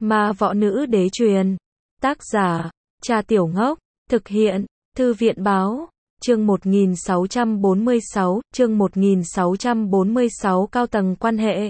Ma võ nữ đế truyền. Tác giả, Trà Tiểu Ngốc. Thực hiện, Thư viện báo. Chương 1646, chương 1646 cao tầng quan hệ.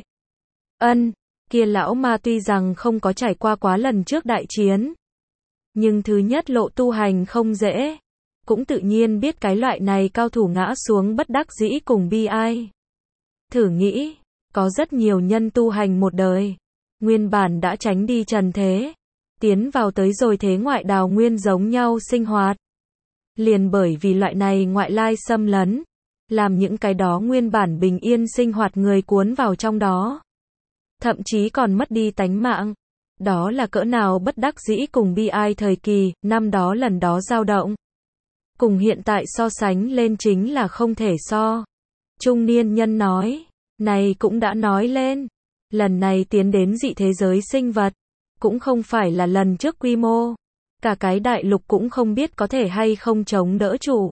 Kia lão ma tuy rằng không có trải qua quá lần trước đại chiến, nhưng thứ nhất lộ tu hành không dễ, cũng tự nhiên biết cái loại này cao thủ ngã xuống bất đắc dĩ cùng bi ai. Thử nghĩ, có rất nhiều nhân tu hành một đời, nguyên bản đã tránh đi trần thế, tiến vào tới rồi thế ngoại đào nguyên giống nhau sinh hoạt. Liền bởi vì loại này ngoại lai xâm lấn, làm những cái đó nguyên bản bình yên sinh hoạt người cuốn vào trong đó. Thậm chí còn mất đi tánh mạng. Đó là cỡ nào bất đắc dĩ cùng bi ai thời kỳ, năm đó lần đó dao động. Cùng hiện tại so sánh lên chính là không thể so. Trung niên nhân nói, này cũng đã nói lên. Lần này tiến đến dị thế giới sinh vật, cũng không phải là lần trước quy mô. Cả cái đại lục cũng không biết có thể hay không chống đỡ chủ.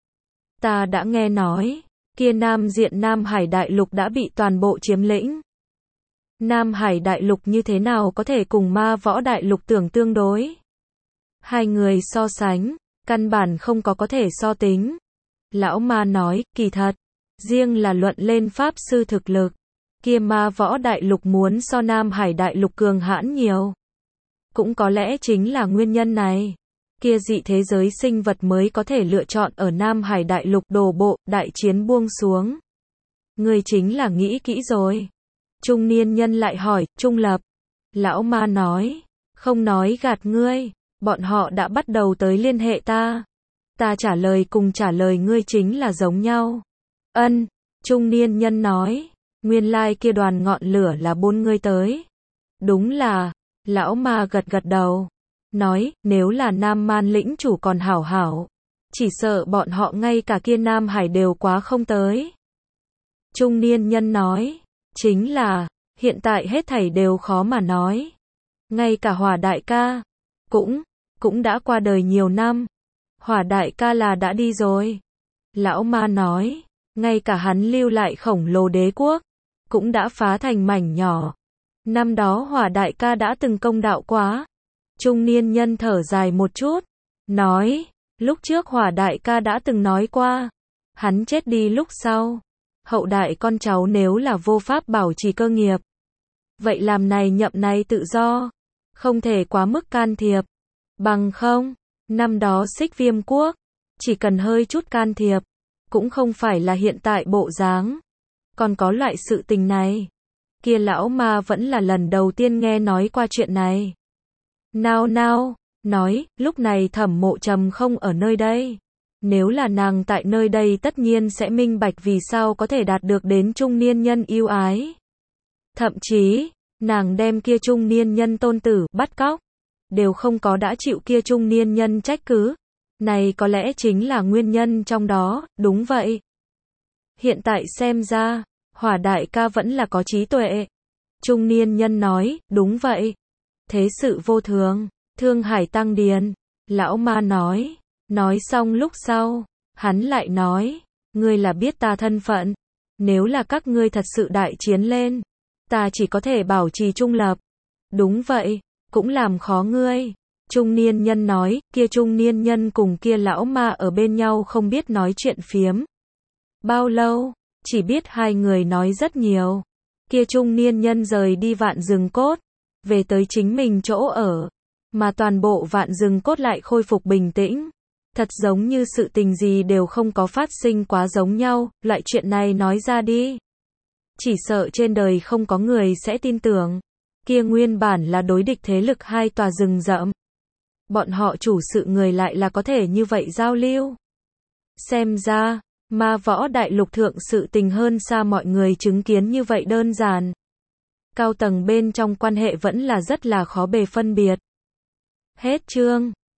Ta đã nghe nói, kia Nam Diện Nam Hải đại lục đã bị toàn bộ chiếm lĩnh. Nam Hải đại lục như thế nào có thể cùng ma võ đại lục tưởng tương đối? Hai người so sánh, căn bản không có thể so tính. Lão ma nói, kỳ thật, riêng là luận lên pháp sư thực lực, kia ma võ đại lục muốn so Nam Hải đại lục cường hãn nhiều. Cũng có lẽ chính là nguyên nhân này, kia dị thế giới sinh vật mới có thể lựa chọn ở Nam Hải đại lục đổ bộ, đại chiến buông xuống. Người chính là nghĩ kỹ rồi. Trung niên nhân lại hỏi, Trung Lập. Lão ma nói, không nói gạt ngươi, bọn họ đã bắt đầu tới liên hệ ta. Ta trả lời cùng trả lời ngươi chính là giống nhau. Trung niên nhân nói, nguyên lai kia đoàn ngọn lửa là bốn ngươi tới. Đúng là, lão ma gật gật đầu. Nói, nếu là Nam Man lĩnh chủ còn hảo hảo, chỉ sợ bọn họ ngay cả kia Nam Hải đều quá không tới. Trung niên nhân nói, chính là, hiện tại hết thảy đều khó mà nói. Ngay cả Hỏa đại ca, cũng đã qua đời nhiều năm. Hỏa đại ca là đã đi rồi. Lão ma nói, ngay cả hắn lưu lại khổng lồ đế quốc, cũng đã phá thành mảnh nhỏ. Năm đó Hỏa đại ca đã từng công đạo quá. Trung niên nhân thở dài một chút, nói, lúc trước Hỏa đại ca đã từng nói qua, hắn chết đi lúc sau, hậu đại con cháu nếu là vô pháp bảo trì cơ nghiệp, vậy làm này nhậm này tự do, không thể quá mức can thiệp. Bằng không, năm đó Xích Viêm quốc, chỉ cần hơi chút can thiệp, cũng không phải là hiện tại bộ dáng. Còn có loại sự tình này, kia lão ma vẫn là lần đầu tiên nghe nói qua chuyện này. Nao, nói, lúc này Thẩm Mộ Trầm không ở nơi đây. Nếu là nàng tại nơi đây tất nhiên sẽ minh bạch vì sao có thể đạt được đến trung niên nhân yêu ái. Thậm chí, nàng đem kia trung niên nhân tôn tử bắt cóc, đều không có đã chịu kia trung niên nhân trách cứ. Này có lẽ chính là nguyên nhân trong đó, đúng vậy. Hiện tại xem ra, Hỏa đại ca vẫn là có trí tuệ. Trung niên nhân nói, đúng vậy. Thế sự vô thường, Thương Hải tăng điền. Lão ma nói xong lúc sau, hắn lại nói, ngươi là biết ta thân phận. Nếu là các ngươi thật sự đại chiến lên, ta chỉ có thể bảo trì trung lập. Đúng vậy, cũng làm khó ngươi. Trung niên nhân nói, kia trung niên nhân cùng kia lão ma ở bên nhau không biết nói chuyện phiếm. Bao lâu, chỉ biết hai người nói rất nhiều. Kia trung niên nhân rời đi Vạn Rừng Cốt, về tới chính mình chỗ ở, mà toàn bộ Vạn Rừng Cốt lại khôi phục bình tĩnh. Thật giống như sự tình gì đều không có phát sinh quá giống nhau, loại chuyện này nói ra đi. Chỉ sợ trên đời không có người sẽ tin tưởng. Kia nguyên bản là đối địch thế lực hai tòa rừng rậm. Bọn họ chủ sự người lại là có thể như vậy giao lưu. Xem ra, ma võ đại lục thượng sự tình hơn xa mọi người chứng kiến như vậy đơn giản. Cao tầng bên trong quan hệ vẫn là rất là khó bề phân biệt. Hết chương.